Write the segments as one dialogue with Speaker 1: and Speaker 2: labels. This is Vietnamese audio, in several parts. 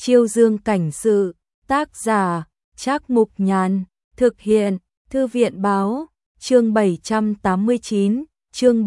Speaker 1: Chiêu Dương cảnh sự, tác giả, Trác Mục Nhàn, thực hiện, Thư viện báo, chương 789, chương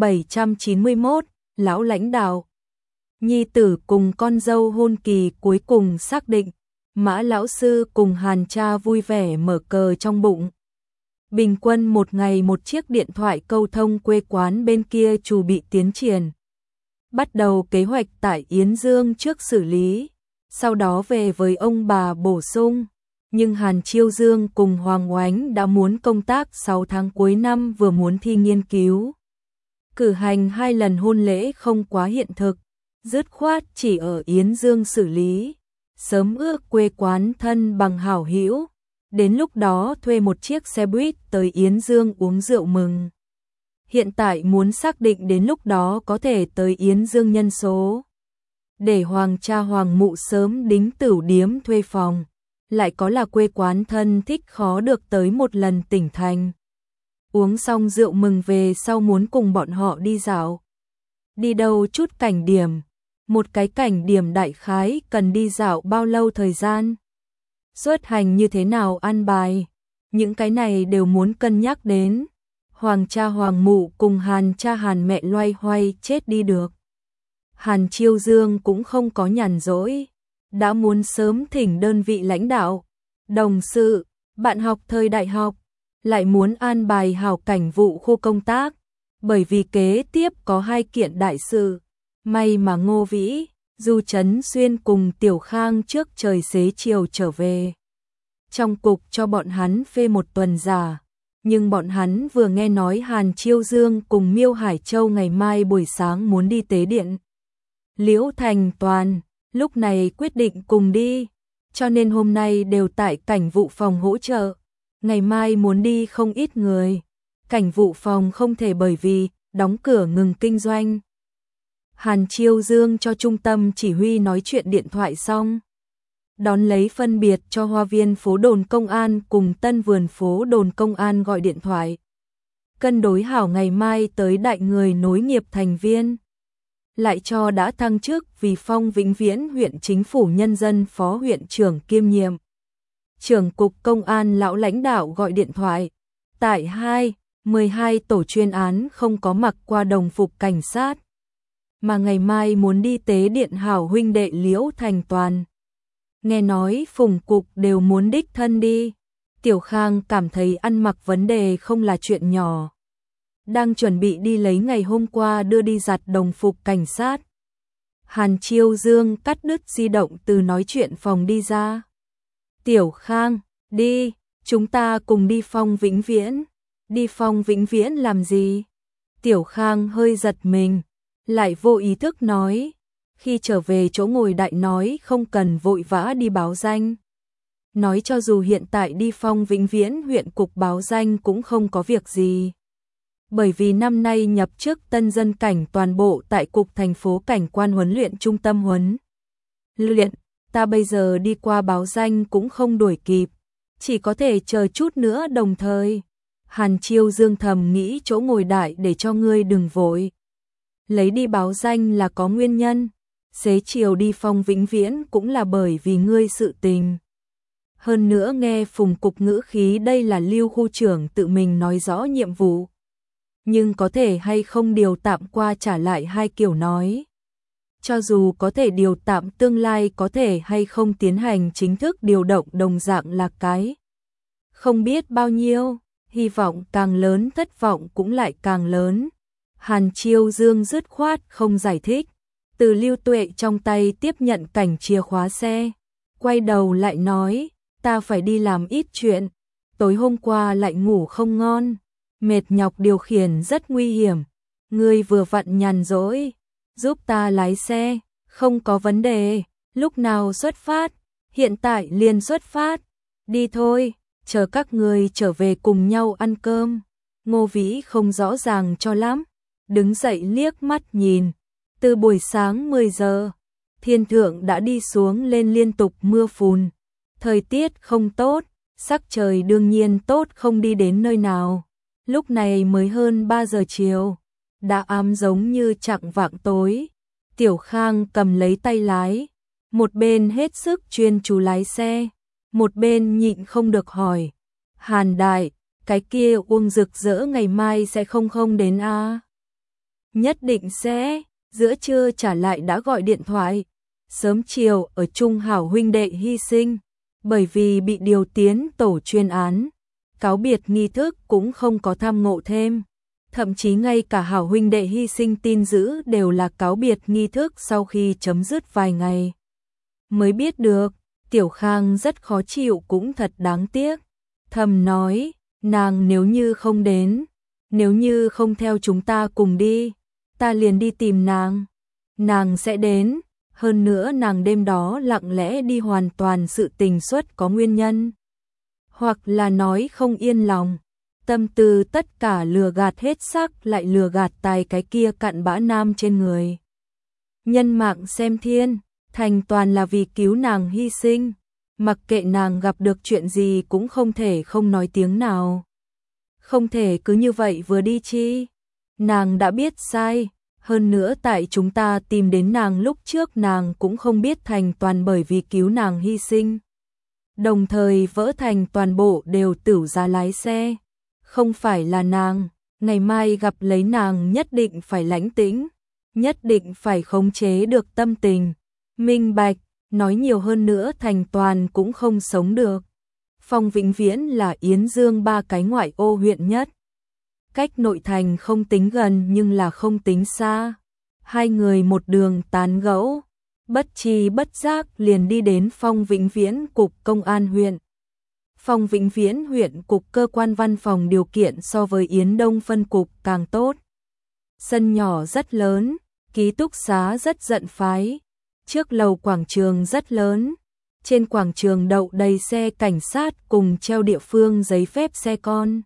Speaker 1: 791, lão lãnh đạo. Nhi tử cùng con dâu hôn kỳ cuối cùng xác định, Mã lão sư cùng Hàn cha vui vẻ mở cờ trong bụng. Bình quân một ngày một chiếc điện thoại câu thông quê quán bên kia chuẩn bị tiến triển. Bắt đầu kế hoạch tại Yến Dương trước xử lý, sau đó về với ông bà bổ sung. Nhưng Hàn Chiêu Dương cùng Hoàng Oánh đã muốn công tác 6 tháng cuối năm vừa muốn thi nghiên cứu. Cử hành 2 lần hôn lễ không quá hiện thực, dứt khoát chỉ ở Yến Dương xử lý, sớm ước quê quán thân bằng hảo hữu, đến lúc đó thuê một chiếc xe buýt tới Yến Dương uống rượu mừng. Hiện tại muốn xác định đến lúc đó có thể tới Yến Dương nhân số, để Hoàng cha Hoàng mụ sớm đính tửu điếm thuê phòng, lại có là quê quán thân thích khó được tới một lần tỉnh thành. Uống xong rượu mừng về sau muốn cùng bọn họ đi dạo. Đi đâu chút cảnh điểm, một cái cảnh điểm đại khái cần đi dạo bao lâu thời gian, xuất hành như thế nào an bài, những cái này đều muốn cân nhắc đến. Hoàng cha Hoàng mụ cùng Hàn cha Hàn mẹ loay hoay chết đi được. Hàn Chiêu Dương cũng không có nhàn rỗi, đã muốn sớm thỉnh đơn vị lãnh đạo, đồng sự, bạn học thời đại học, lại muốn an bài hảo cảnh vụ khu công tác, bởi vì kế tiếp có 2 kiện đại sự. May mà Ngô Vĩ, Du Trấn Xuyên cùng Tiểu Khang trước trời xế chiều trở về. Trong cục cho bọn hắn phê 1 tuần giả, nhưng bọn hắn vừa nghe nói Hàn Chiêu Dương cùng Miêu Hải Châu ngày mai buổi sáng muốn đi tế điện Liễu Thành Toàn, lúc này quyết định cùng đi, cho nên hôm nay đều tại cảnh vụ phòng hỗ trợ. Ngày mai muốn đi không ít người, cảnh vụ phòng không thể bởi vì đóng cửa ngừng kinh doanh. Hàn Chiêu Dương cho trung tâm chỉ huy nói chuyện điện thoại xong, đón lấy phân biệt cho Hoa Viên phố đồn công an cùng Tân Vườn phố đồn công an gọi điện thoại. Cân đối hảo ngày mai tới đại người nối nghiệp thành viên. Lại cho đã thăng chức vì Phong Vĩnh Viễn huyện chính phủ nhân dân phó huyện trưởng kiêm nhiệm. Trưởng cục công an lão lãnh đạo gọi điện thoại. Tại 12 tổ chuyên án không có mặc qua đồng phục cảnh sát, mà ngày mai muốn đi tế điện hảo huynh đệ Liễu Thành Toàn. Nghe nói phùng cục đều muốn đích thân đi. Tiểu Khang cảm thấy ăn mặc vấn đề không là chuyện nhỏ. Đang chuẩn bị đi lấy ngày hôm qua đưa đi giặt đồng phục cảnh sát. Hàn Chiêu Dương cắt đứt di động từ nói chuyện phòng đi ra. Tiểu Khang, đi, chúng ta cùng đi Phong Vĩnh Viễn. Đi Phong Vĩnh Viễn làm gì? Tiểu Khang hơi giật mình, lại vô ý thức nói. Khi trở về chỗ ngồi đại nói không cần vội vã đi báo danh. Nói cho dù hiện tại đi Phong Vĩnh Viễn huyện cục báo danh cũng không có việc gì. Bởi vì năm nay nhập chức tân dân cảnh toàn bộ tại cục thành phố cảnh quan huấn luyện trung tâm huấn luyện, ta bây giờ đi qua báo danh cũng không đuổi kịp, chỉ có thể chờ chút nữa đồng thời. Hàn Chiêu Dương thầm nghĩ chỗ ngồi đại để cho ngươi đừng vội. Lấy đi báo danh là có nguyên nhân, xế chiều đi Phong Vĩnh Viễn cũng là bởi vì ngươi sự tình. Hơn nữa nghe phùng cục ngữ khí đây là Lưu khu trưởng tự mình nói rõ nhiệm vụ. Nhưng có thể hay không điều tạm qua trả lại 2 kiểu nói. Cho dù có thể điều tạm tương lai có thể hay không tiến hành chính thức điều động đồng dạng là cái. Không biết bao nhiêu, hy vọng càng lớn thất vọng cũng lại càng lớn. Hàn Chiêu Dương dứt khoát không giải thích. Từ Lưu Tuệ trong tay tiếp nhận cảnh chìa khóa xe. Quay đầu lại nói, ta phải đi làm ít chuyện. Tối hôm qua lại ngủ không ngon. Mệt nhọc điều khiển rất nguy hiểm. Ngươi vừa vặn nhàn rỗi, giúp ta lái xe, không có vấn đề. Lúc nào xuất phát? Hiện tại liền xuất phát. Đi thôi, chờ các ngươi trở về cùng nhau ăn cơm. Ngô Vĩ không rõ ràng cho lắm, đứng dậy liếc mắt nhìn. Từ buổi sáng 10 giờ, thiên thượng đã đi xuống lên liên tục mưa phùn. Thời tiết không tốt, sắc trời đương nhiên tốt không đi đến nơi nào. Lúc này mới hơn 3 giờ chiều, đã ám giống như chạng vạng tối. Tiểu Khang cầm lấy tay lái, Một bên hết sức chuyên chú lái xe, một bên nhịn không được hỏi. Hàn đại, cái kia Uông Rực Rỡ ngày mai sẽ không đến à? Nhất định sẽ, giữa trưa trả lại đã gọi điện thoại. Sớm chiều ở Trung Hảo huynh đệ hy sinh, bởi vì bị điều tiến tổ chuyên án. Cáo biệt nghi thức cũng không có tham ngộ thêm. Thậm chí ngay cả Hảo huynh đệ hy sinh tin dữ đều là cáo biệt nghi thức sau khi chấm dứt vài ngày. Mới biết được, Tiểu Khang rất khó chịu cũng thật đáng tiếc. Thầm nói, nàng nếu như không đến, nếu như không theo chúng ta cùng đi, ta liền đi tìm nàng. Nàng sẽ đến, hơn nữa nàng đêm đó lặng lẽ đi hoàn toàn sự tình xuất có nguyên nhân. Hoặc là nói không yên lòng, tâm tư tất cả lừa gạt hết sắc lại lừa gạt tài cái kia cặn bã nam trên người. Nhân mạng xem thiên, thành toàn là vì cứu nàng hy sinh, mặc kệ nàng gặp được chuyện gì cũng không thể không nói tiếng nào. Không thể cứ như vậy vừa đi chi, nàng đã biết sai, hơn nữa tại chúng ta tìm đến nàng lúc trước nàng cũng không biết thành toàn bởi vì cứu nàng hy sinh. Đồng thời vỡ thành toàn bộ đều tửu ra lái xe, không phải là nàng, ngày mai gặp lấy nàng nhất định phải lãnh tĩnh, nhất định phải khống chế được tâm tình, minh bạch, nói nhiều hơn nữa thành toàn cũng không sống được. Phong Vĩnh Viễn là Yến Dương 3 cái ngoại ô huyện nhất. Cách nội thành không tính gần nhưng là không tính xa. Hai người một đường tán gẫu, bất tri bất giác liền đi đến Phong Vĩnh Viễn cục công an huyện. Phong Vĩnh Viễn huyện cục cơ quan văn phòng điều kiện so với Yến Đông phân cục càng tốt. Sân nhỏ rất lớn, ký túc xá rất rận phái. Trước lầu quảng trường rất lớn, trên quảng trường đậu đầy xe cảnh sát cùng treo địa phương giấy phép xe con.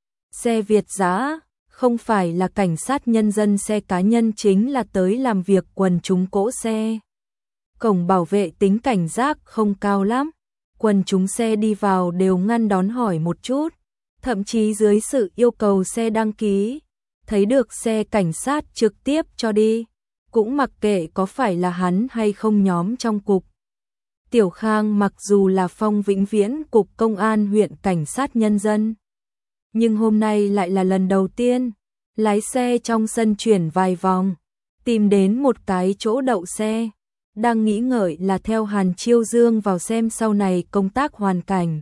Speaker 1: Xe Việt dã, không phải là cảnh sát nhân dân xe cá nhân chính là tới làm việc quần chúng cỗ xe. Cổng bảo vệ tính cảnh giác không cao lắm, quần chúng xe đi vào đều ngăn đón hỏi một chút, thậm chí dưới sự yêu cầu xe đăng ký, thấy được xe cảnh sát trực tiếp cho đi. Cũng mặc kệ có phải là hắn hay không nhóm trong cục. Tiểu Khang mặc dù là Phong Vĩnh Viễn cục công an huyện cảnh sát nhân dân, nhưng hôm nay lại là lần đầu tiên lái xe trong sân chuyển vài vòng, tìm đến một cái chỗ đậu xe, đang nghĩ ngợi là theo Hàn Chiêu Dương vào xem sau này công tác hoàn cảnh.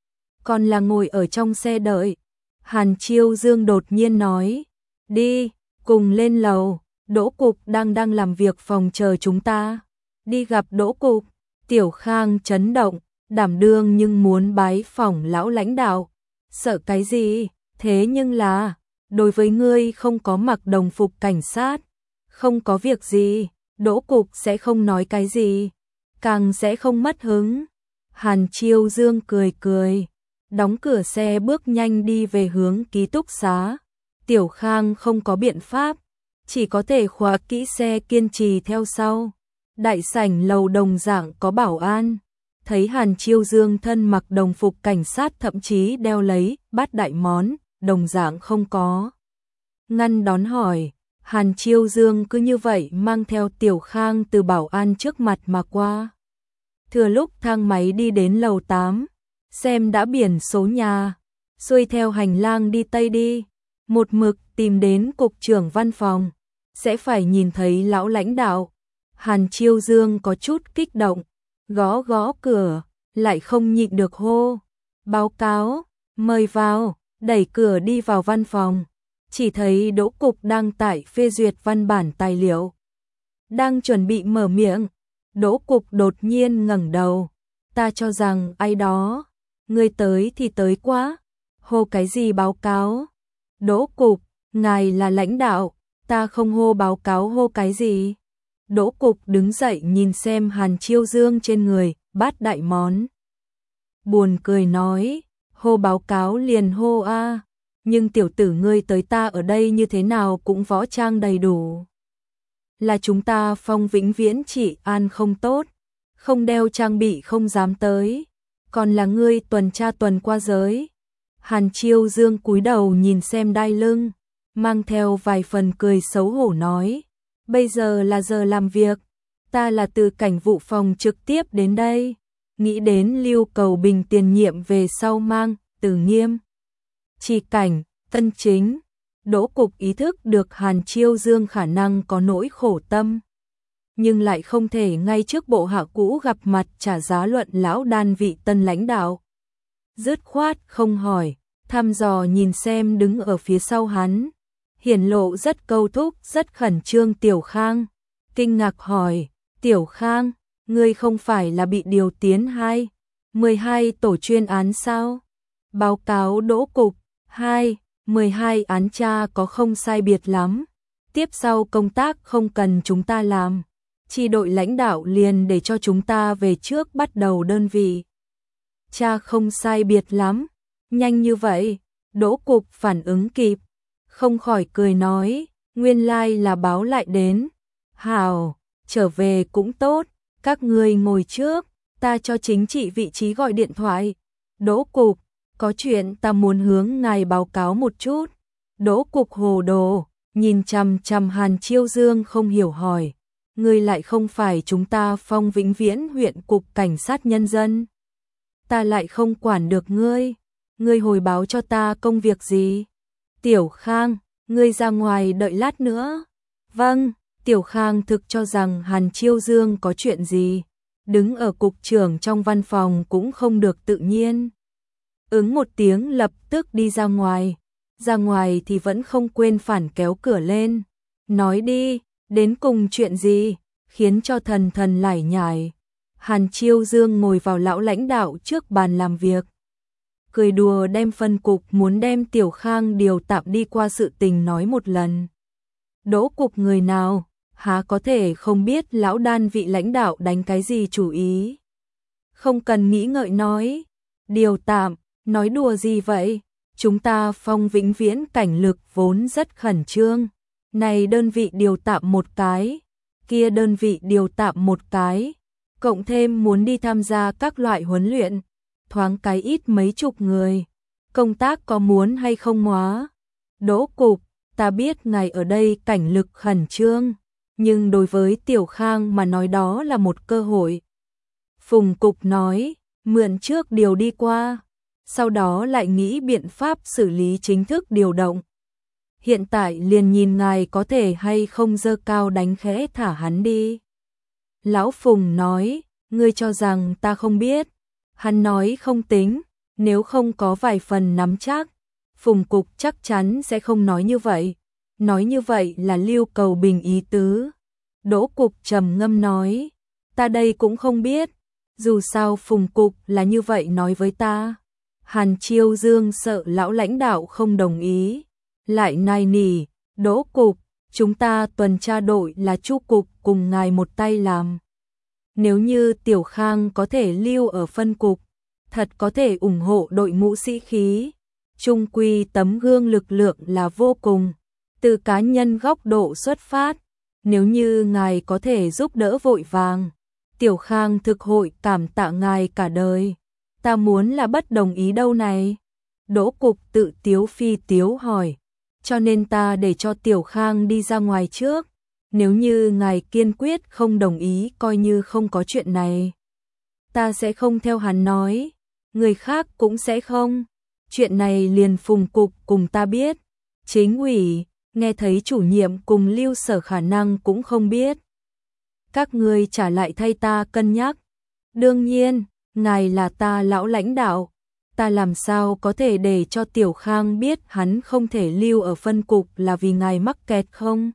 Speaker 1: Còn là ngồi ở trong xe đợi, Hàn Chiêu Dương đột nhiên nói, đi, cùng lên lầu. Đỗ cục đang làm việc phòng chờ chúng ta. Đi gặp Đỗ cục. Tiểu Khang chấn động, đảm đương nhưng muốn bái phỏng lão lãnh đạo. Sợ cái gì? Thế nhưng là, đối với ngươi không có mặc đồng phục cảnh sát, không có việc gì, Đỗ cục sẽ không nói cái gì, càng sẽ không mất hứng. Hàn Chiêu Dương cười cười, đóng cửa xe bước nhanh đi về hướng ký túc xá. Tiểu Khang không có biện pháp, chỉ có thể khóa kỹ xe kiên trì theo sau. Đại sảnh lầu đồng dạng có bảo an, thấy Hàn Chiêu Dương thân mặc đồng phục cảnh sát thậm chí đeo lấy bát đại món, đồng dạng không có ngăn đón hỏi. Hàn Chiêu Dương cứ như vậy mang theo Tiểu Khang từ bảo an trước mặt mà qua. Thừa lúc thang máy đi đến lầu 8, xem đã biển số nhà, xuôi theo hành lang đi tây đi, một mực tìm đến cục trưởng văn phòng, sẽ phải nhìn thấy lão lãnh đạo. Hàn Chiêu Dương có chút kích động, gõ gõ cửa, lại không nhịn được hô, báo cáo, mời vào, đẩy cửa đi vào văn phòng, chỉ thấy Đỗ cục đang tại phê duyệt văn bản tài liệu. Đang chuẩn bị mở miệng, Đỗ cục đột nhiên ngẩng đầu, ta cho rằng ai đó, ngươi tới thì tới quá, hô cái gì báo cáo? Đỗ cục, ngài là lãnh đạo, ta không hô báo cáo hô cái gì? Đỗ cục đứng dậy nhìn xem Hàn Chiêu Dương trên người, bát đại món. Buồn cười nói, hô báo cáo liền hô a, nhưng tiểu tử ngươi tới ta ở đây như thế nào cũng võ trang đầy đủ. Là chúng ta Phong Vĩnh Viễn trị an không tốt, không đeo trang bị không dám tới, còn là ngươi tuần tra tuần qua giới. Hàn Chiêu Dương cúi đầu nhìn xem đai lưng, mang theo vài phần cười xấu hổ nói, bây giờ là giờ làm việc, Ta là từ Cảnh vụ phòng trực tiếp đến đây. Nghĩ đến Lưu Cầu Bình tiền nhiệm về sau mang Từ Nghiêm, Tri Cảnh, Tân Chính. Đỗ Cục ý thức được Hàn Chiêu Dương khả năng có nỗi khổ tâm, nhưng lại không thể ngay trước bộ hạ cũ gặp mặt trả giá luận lão đan vị tân lãnh đạo. Dứt khoát không hỏi, thăm dò nhìn xem đứng ở phía sau hắn, hiển lộ rất câu thúc, rất khẩn trương Tiểu Khang. Kinh ngạc hỏi, Tiểu Khang, ngươi không phải là bị điều tiến 12 tổ chuyên án sao? Báo cáo Đỗ Cục, 12 án tra có không sai biệt lắm. Tiếp sau công tác không cần chúng ta làm. Chi đội lãnh đạo liền để cho chúng ta về trước bắt đầu đơn vị. Cha không sai biệt lắm. Nhanh như vậy, Đỗ Cục phản ứng kịp. Không khỏi cười nói, nguyên lai là báo lại đến. Hảo, trở về cũng tốt, các ngươi ngồi trước, ta cho chính trị vị trí gọi điện thoại. Đỗ Cục, có chuyện ta muốn hướng ngài báo cáo một chút. Đỗ Cục hồ đồ, nhìn chằm chằm Hàn Chiêu Dương không hiểu hỏi, ngươi lại không phải chúng ta Phong Vĩnh Viễn huyện cục cảnh sát nhân dân. Ta lại không quản được ngươi hồi báo cho ta công việc gì? Tiểu Khang, ngươi ra ngoài đợi lát nữa. Vâng, Tiểu Khang thực cho rằng Hàn Chiêu Dương có chuyện gì, đứng ở cục trưởng trong văn phòng cũng không được tự nhiên. Ứng một tiếng lập tức đi ra ngoài thì vẫn không quên phản kéo cửa lên. Nói đi, đến cùng chuyện gì, khiến cho thần lải nhải. Hàn Chiêu Dương ngồi vào lão lãnh đạo trước bàn làm việc, cười đùa đem phân cục muốn đem Tiểu Khang điều tạm đi qua sự tình nói một lần. Đỗ Cục người nào, há có thể không biết lão đan vị lãnh đạo đánh cái gì chủ ý. Không cần nghĩ ngợi nói, điều tạm, nói đùa gì vậy, chúng ta Phong Vĩnh Viễn cảnh lực vốn rất khẩn trương. Này đơn vị điều tạm một cái, kia đơn vị điều tạm một cái, cộng thêm muốn đi tham gia các loại huấn luyện, thoáng cái ít mấy chục người, công tác có muốn hay không hóa. Đỗ Cục, ta biết ngài ở đây cảnh lực khẩn trương, nhưng đối với Tiểu Khang mà nói đó là một cơ hội. Phùng Cục nói, mượn trước điều đi qua, sau đó lại nghĩ biện pháp xử lý chính thức điều động. Hiện tại liền nhìn ngài có thể hay không dơ cao đánh khẽ thả hắn đi. Lão Phùng nói, ngươi cho rằng ta không biết. Hắn nói không tính, nếu không có vài phần nắm chắc, Phùng Cục chắc chắn sẽ không nói như vậy. Nói như vậy là Lưu Cầu Bình ý tứ. Đỗ Cục trầm ngâm nói, ta đây cũng không biết, dù sao Phùng Cục là như vậy nói với ta. Hàn Chiêu Dương sợ lão lãnh đạo không đồng ý, lại nài nỉ, Đỗ Cục, chúng ta tuần tra đội là Chu Cục cùng ngài một tay làm. Nếu như Tiểu Khang có thể lưu ở phân cục, thật có thể ủng hộ đội ngũ sĩ khí. Trung quy tấm gương lực lượng là vô cùng. Từ cá nhân góc độ xuất phát, nếu như ngài có thể giúp đỡ vội vàng, Tiểu Khang thực hội cảm tạ ngài cả đời. Ta muốn là bất đồng ý đâu này. Đỗ Cục tự tiếu phi tiếu hỏi, cho nên ta để cho Tiểu Khang đi ra ngoài trước. Nếu như ngài kiên quyết không đồng ý coi như không có chuyện này. Ta sẽ không theo hắn nói, người khác cũng sẽ không. Chuyện này liền Phùng Cục cùng ta biết. Chính ủy, nghe thấy chủ nhiệm cùng Lưu Sở khả năng cũng không biết. Các ngươi trả lại thay ta cân nhắc. Đương nhiên, ngài là ta lão lãnh đạo. Ta làm sao có thể để cho Tiểu Khang biết hắn không thể lưu ở phân cục là vì ngài mắc kẹt không?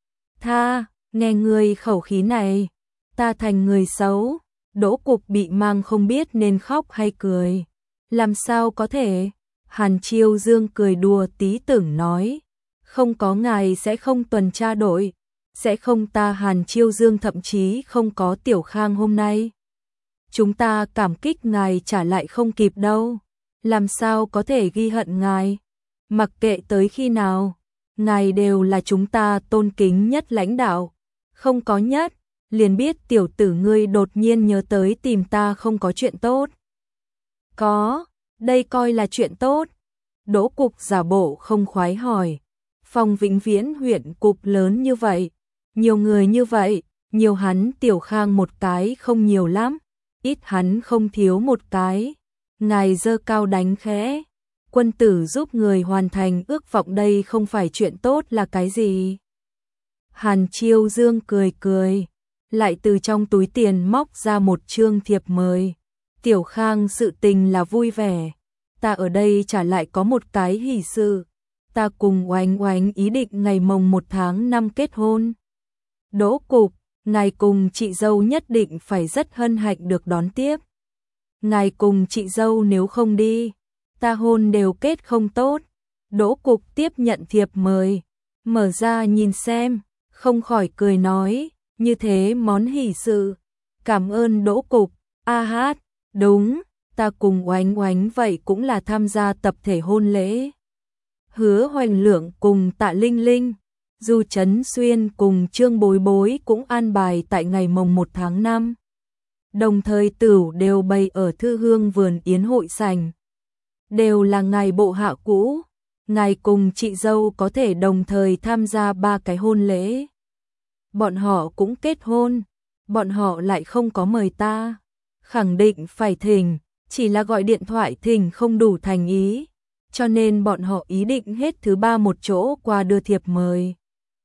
Speaker 1: Nghe người khẩu khí này, ta thành người xấu. Đỗ Cục bị mang không biết nên khóc hay cười. Làm sao có thể? Hàn Chiêu Dương cười đùa tí tưởng nói, không có ngài sẽ không tuần tra đội, sẽ không ta Hàn Chiêu Dương thậm chí không có Tiểu Khang hôm nay. Chúng ta cảm kích ngài trả lại không kịp đâu, làm sao có thể ghi hận ngài, mặc kệ tới khi nào, ngài đều là chúng ta tôn kính nhất lãnh đạo, không có nhất, liền biết tiểu tử ngươi đột nhiên nhớ tới tìm ta không có chuyện tốt. Có, đây coi là chuyện tốt. Đỗ Cục giả bộ không khoái hỏi, Phong Vĩnh Viễn huyện cục lớn như vậy, nhiều người như vậy, nhiều hắn Tiểu Khang một cái không nhiều lắm, ít hắn không thiếu một cái. Ngài giơ cao đánh khẽ, quân tử giúp người hoàn thành ước vọng đây không phải chuyện tốt là cái gì? Hàn Chiêu Dương cười cười, lại từ trong túi tiền móc ra một chương thiệp mời. Tiểu Khang, sự tình là vui vẻ, ta ở đây trả lại có một cái hỷ sự, ta cùng Oánh Oánh ý định ngày mồng 1 tháng 5 kết hôn. Đỗ Cục, ngài cùng chị dâu nhất định phải rất hân hạnh được đón tiếp. Ngài cùng chị dâu nếu không đi, ta hôn đều kết không tốt. Đỗ Cục tiếp nhận thiệp mời, mở ra nhìn xem, không khỏi cười nói, như thế món hỷ sự. Cảm ơn Đỗ Cục. A hát, đúng, ta cùng Oánh Oánh vậy cũng là tham gia tập thể hôn lễ. Hứa Hoành Lượng cùng Tạ Linh Linh, Du Trấn Xuyên cùng Trương Bối Bối cũng an bài tại ngày mồng 1 tháng 5. Đồng thời tửu đều bày ở Thư Hương vườn yến hội sảnh. Đều là ngài bộ hạ cũ, ngài cùng chị dâu có thể đồng thời tham gia 3 cái hôn lễ. Bọn họ cũng kết hôn, bọn họ lại không có mời ta. Khẳng định phải thỉnh, chỉ là gọi điện thoại thỉnh không đủ thành ý, cho nên bọn họ ý định hết thứ 3 một chỗ qua đưa thiệp mời.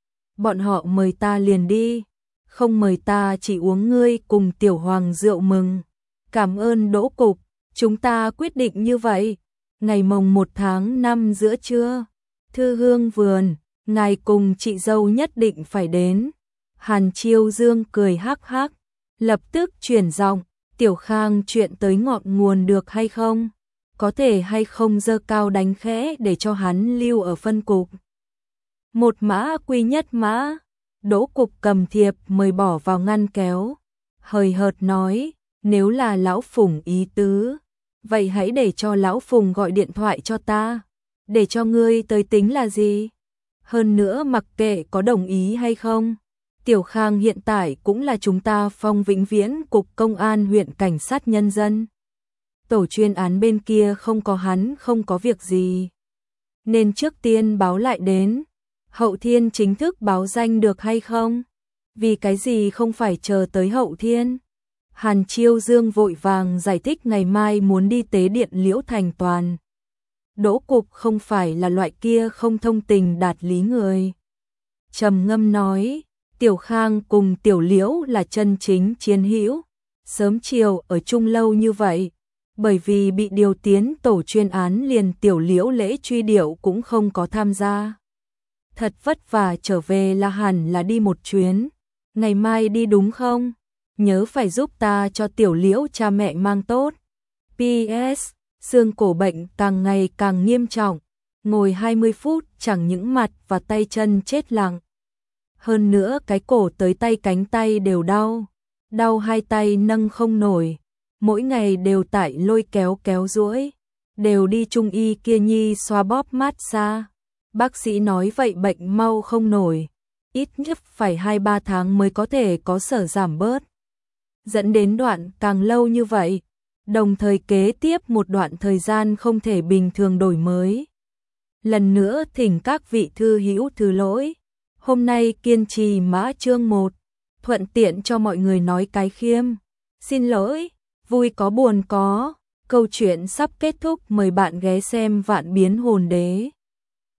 Speaker 1: Bọn họ mời ta liền đi, không mời ta chỉ uống ngươi cùng Tiểu Hoàng rượu mừng. Cảm ơn Đỗ Cục, chúng ta quyết định như vậy. Ngày mồng 1 tháng 5 giữa trưa, Thư Hương vườn, ngài cùng chị dâu nhất định phải đến. Hàn Chiêu Dương cười hắc hắc, lập tức chuyển giọng, Tiểu Khang, chuyện tới ngọn nguồn được hay không? Có thể hay không giơ cao đánh khẽ để cho hắn lưu ở phân cục? Một mã quy nhất mã. Đỗ Cục cầm thiệp mời bỏ vào ngăn kéo, hời hợt nói, nếu là lão Phùng ý tứ, vậy hãy để cho lão Phùng gọi điện thoại cho ta, để cho ngươi tới tính là gì? Hơn nữa mặc kệ có đồng ý hay không, Tiểu Khang hiện tại cũng là chúng ta Phong Vĩnh Viễn Cục Công an huyện Cảnh sát Nhân dân. Tổ chuyên án bên kia không có hắn không có việc gì, nên trước tiên báo lại đến. Hậu thiên chính thức báo danh được hay không? Vì cái gì không phải chờ tới hậu thiên? Hàn Chiêu Dương vội vàng giải thích ngày mai muốn đi tế điện Liễu Thành Toàn. Đỗ Cục không phải là loại kia không thông tình đạt lý người. Trầm ngâm nói, Tiểu Khang cùng Tiểu Liễu là chân chính chiến hữu, sớm chiều ở chung lâu như vậy, bởi vì bị điều tiến tổ chuyên án liền Tiểu Liễu lễ truy điệu cũng không có tham gia. Thật vất vả trở về là hẳn là đi một chuyến. Ngày mai đi đúng không? Nhớ phải giúp ta cho Tiểu Liễu cha mẹ mang tốt. PS, xương cổ bệnh càng ngày càng nghiêm trọng, ngồi 20 phút chẳng những mặt và tay chân chết lặng. Hơn nữa cái cổ tới tay cánh tay đều đau, đau hai tay nâng không nổi, mỗi ngày đều tại lôi kéo kéo duỗi, đều đi trung y kia nhi xoa bóp mát xa. Bác sĩ nói vậy bệnh mau không nổi, ít nhất phải 2-3 tháng mới có thể có sở giảm bớt. Dẫn đến đoạn càng lâu như vậy, đồng thời kế tiếp một đoạn thời gian không thể bình thường đổi mới. Lần nữa thỉnh các vị thư hữu thứ lỗi, hôm nay kiên trì mã chương 1, thuận tiện cho mọi người nói cái khiêm. Xin lỗi, vui có buồn có, câu chuyện sắp kết thúc, mời bạn ghé xem Vạn Biến Hồn Đế.